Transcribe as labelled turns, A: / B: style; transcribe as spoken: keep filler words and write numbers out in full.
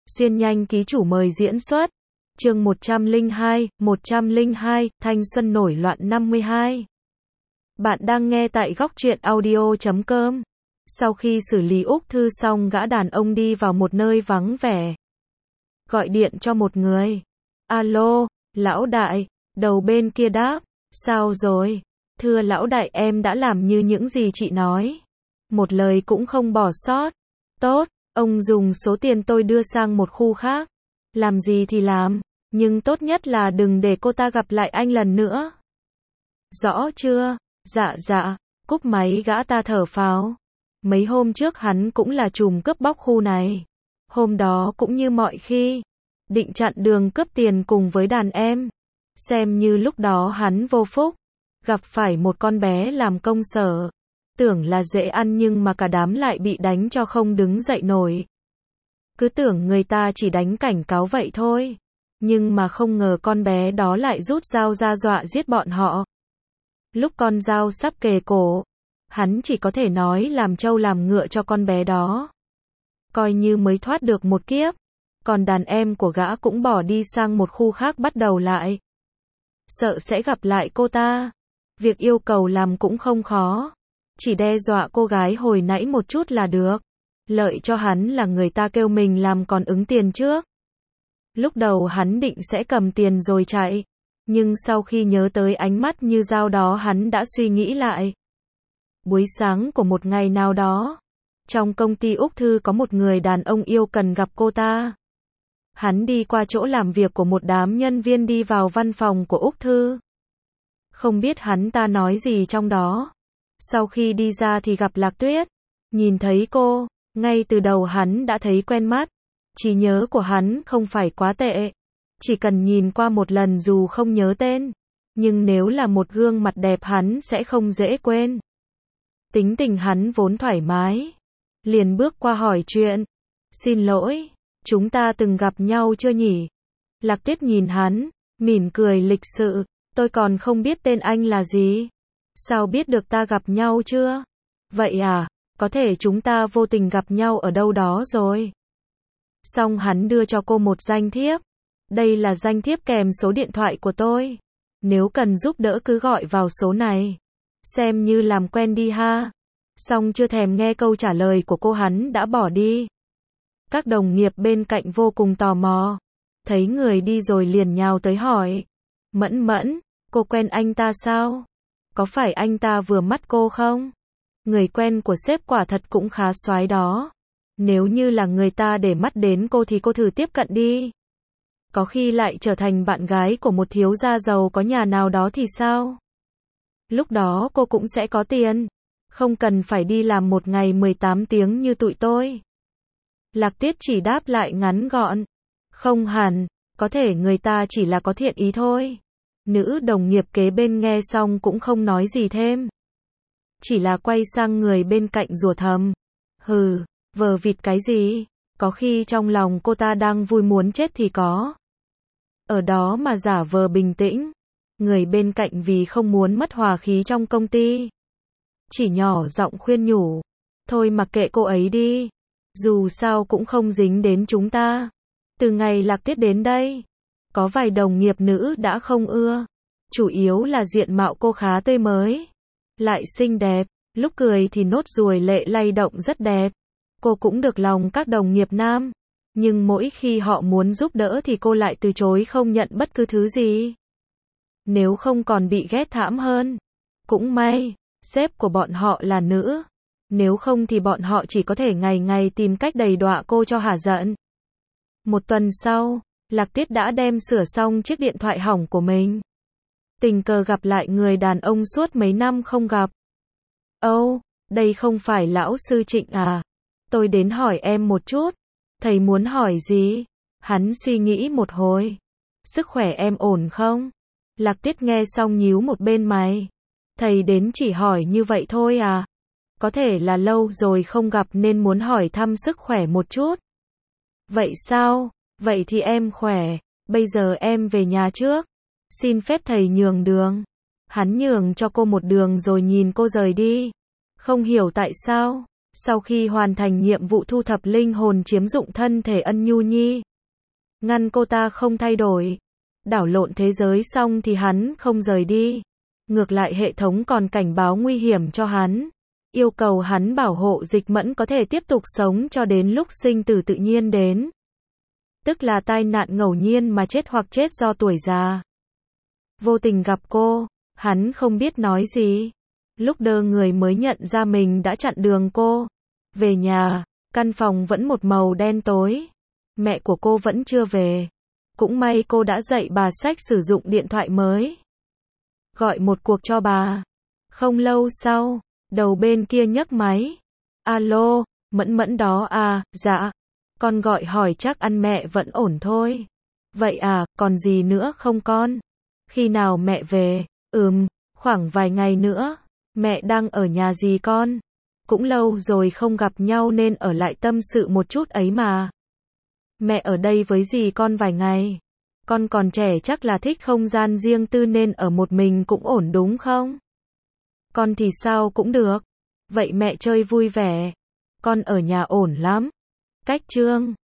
A: Xuyên nhanh ký chủ mời diễn xuất. Chương một trăm lẻ hai, một trăm lẻ hai, thanh xuân nổi loạn năm mươi hai. Bạn đang nghe tại góc truyện audio chấm com. Sau khi xử lý úc thư xong, gã đàn ông đi vào một nơi vắng vẻ. Gọi điện cho một người. Alo, lão đại. Đầu bên kia đáp. Sao rồi? Thưa lão đại, em đã làm như những gì chị nói. Một lời cũng không bỏ sót. Tốt, ông dùng số tiền tôi đưa sang một khu khác. Làm gì thì làm, nhưng tốt nhất là đừng để cô ta gặp lại anh lần nữa. Rõ chưa? Dạ dạ, cúp máy gã ta thở phào. Mấy hôm trước hắn cũng là trùm cướp bóc khu này. Hôm đó cũng như mọi khi, định chặn đường cướp tiền cùng với đàn em. Xem như lúc đó hắn vô phúc, gặp phải một con bé làm công sở. Tưởng là dễ ăn nhưng mà cả đám lại bị đánh cho không đứng dậy nổi. Cứ tưởng người ta chỉ đánh cảnh cáo vậy thôi. Nhưng mà không ngờ con bé đó lại rút dao ra dọa giết bọn họ. Lúc con dao sắp kề cổ, hắn chỉ có thể nói làm trâu làm ngựa cho con bé đó. Coi như mới thoát được một kiếp. Còn đàn em của gã cũng bỏ đi sang một khu khác bắt đầu lại. Sợ sẽ gặp lại cô ta. Việc yêu cầu làm cũng không khó. Chỉ đe dọa cô gái hồi nãy một chút là được. Lợi cho hắn là người ta kêu mình làm còn ứng tiền trước. Lúc đầu hắn định sẽ cầm tiền rồi chạy. Nhưng sau khi nhớ tới ánh mắt như dao đó, hắn đã suy nghĩ lại. Buổi sáng của một ngày nào đó, trong công ty Úc Thư có một người đàn ông yêu cần gặp cô ta. Hắn đi qua chỗ làm việc của một đám nhân viên đi vào văn phòng của Úc Thư. Không biết hắn ta nói gì trong đó. Sau khi đi ra thì gặp Lạc Tuyết. Nhìn thấy cô, ngay từ đầu hắn đã thấy quen mắt. Trí nhớ của hắn không phải quá tệ. Chỉ cần nhìn qua một lần dù không nhớ tên. Nhưng nếu là một gương mặt đẹp hắn sẽ không dễ quên. Tính tình hắn vốn thoải mái. Liền bước qua hỏi chuyện. Xin lỗi, chúng ta từng gặp nhau chưa nhỉ? Lạc Tuyết nhìn hắn, mỉm cười lịch sự. Tôi còn không biết tên anh là gì. Sao biết được ta gặp nhau chưa? Vậy à, có thể chúng ta vô tình gặp nhau ở đâu đó rồi. Xong hắn đưa cho cô một danh thiếp. Đây là danh thiếp kèm số điện thoại của tôi. Nếu cần giúp đỡ cứ gọi vào số này. Xem như làm quen đi ha. Xong chưa thèm nghe câu trả lời của cô hắn đã bỏ đi. Các đồng nghiệp bên cạnh vô cùng tò mò. Thấy người đi rồi liền nhào tới hỏi. Mẫn Mẫn, cô quen anh ta sao? Có phải anh ta vừa mắt cô không? Người quen của sếp quả thật cũng khá soái đó. Nếu như là người ta để mắt đến cô thì cô thử tiếp cận đi. Có khi lại trở thành bạn gái của một thiếu gia giàu có nhà nào đó thì sao? Lúc đó cô cũng sẽ có tiền. Không cần phải đi làm một ngày mười tám tiếng như tụi tôi. Lạc Tuyết chỉ đáp lại ngắn gọn. Không hẳn, có thể người ta chỉ là có thiện ý thôi. Nữ đồng nghiệp kế bên nghe xong cũng không nói gì thêm. Chỉ là quay sang người bên cạnh rủa thầm. Hừ, vờ vịt cái gì? Có khi trong lòng cô ta đang vui muốn chết thì có. Ở đó mà giả vờ bình tĩnh. Người bên cạnh vì không muốn mất hòa khí trong công ty. Chỉ nhỏ giọng khuyên nhủ. Thôi mặc kệ cô ấy đi. Dù sao cũng không dính đến chúng ta. Từ ngày Lạc Tuyết đến đây, có vài đồng nghiệp nữ đã không ưa. Chủ yếu là diện mạo cô khá tươi mới. Lại xinh đẹp. Lúc cười thì nốt ruồi lệ lay động rất đẹp. Cô cũng được lòng các đồng nghiệp nam. Nhưng mỗi khi họ muốn giúp đỡ thì cô lại từ chối không nhận bất cứ thứ gì. Nếu không còn bị ghét thảm hơn. Cũng may, sếp của bọn họ là nữ. Nếu không thì bọn họ chỉ có thể ngày ngày tìm cách đầy đọa cô cho hả giận. Một tuần sau, Lạc Tuyết đã đem sửa xong chiếc điện thoại hỏng của mình. Tình cờ gặp lại người đàn ông suốt mấy năm không gặp. Âu, oh, đây không phải lão sư Trịnh à? Tôi đến hỏi em một chút. Thầy muốn hỏi gì? Hắn suy nghĩ một hồi. Sức khỏe em ổn không? Lạc Tuyết nghe xong nhíu một bên mày. Thầy đến chỉ hỏi như vậy thôi à? Có thể là lâu rồi không gặp nên muốn hỏi thăm sức khỏe một chút. Vậy sao? Vậy thì em khỏe. Bây giờ em về nhà trước. Xin phép thầy nhường đường. Hắn nhường cho cô một đường rồi nhìn cô rời đi. Không hiểu tại sao. Sau khi hoàn thành nhiệm vụ thu thập linh hồn chiếm dụng thân thể Ân Nhu Nhi, ngăn cô ta không thay đổi, đảo lộn thế giới xong thì hắn không rời đi. Ngược lại hệ thống còn cảnh báo nguy hiểm cho hắn, yêu cầu hắn bảo hộ Dịch Mẫn có thể tiếp tục sống cho đến lúc sinh tử tự nhiên đến. Tức là tai nạn ngẫu nhiên mà chết hoặc chết do tuổi già. Vô tình gặp cô, hắn không biết nói gì. Lúc đơ người mới nhận ra mình đã chặn đường cô. Về nhà, căn phòng vẫn một màu đen tối. Mẹ của cô vẫn chưa về. Cũng may cô đã dạy bà Sách sử dụng điện thoại mới. Gọi một cuộc cho bà. Không lâu sau, đầu bên kia nhấc máy. Alo, Mẫn Mẫn đó à, dạ. Con gọi hỏi chắc ăn mẹ vẫn ổn thôi. Vậy à, còn gì nữa không con? Khi nào mẹ về? Ừm, khoảng vài ngày nữa. Mẹ đang ở nhà gì con? Cũng lâu rồi không gặp nhau nên ở lại tâm sự một chút ấy mà. Mẹ ở đây với dì con vài ngày. Con còn trẻ chắc là thích không gian riêng tư nên ở một mình cũng ổn đúng không? Con thì sao cũng được. Vậy mẹ chơi vui vẻ. Con ở nhà ổn lắm. Cách chương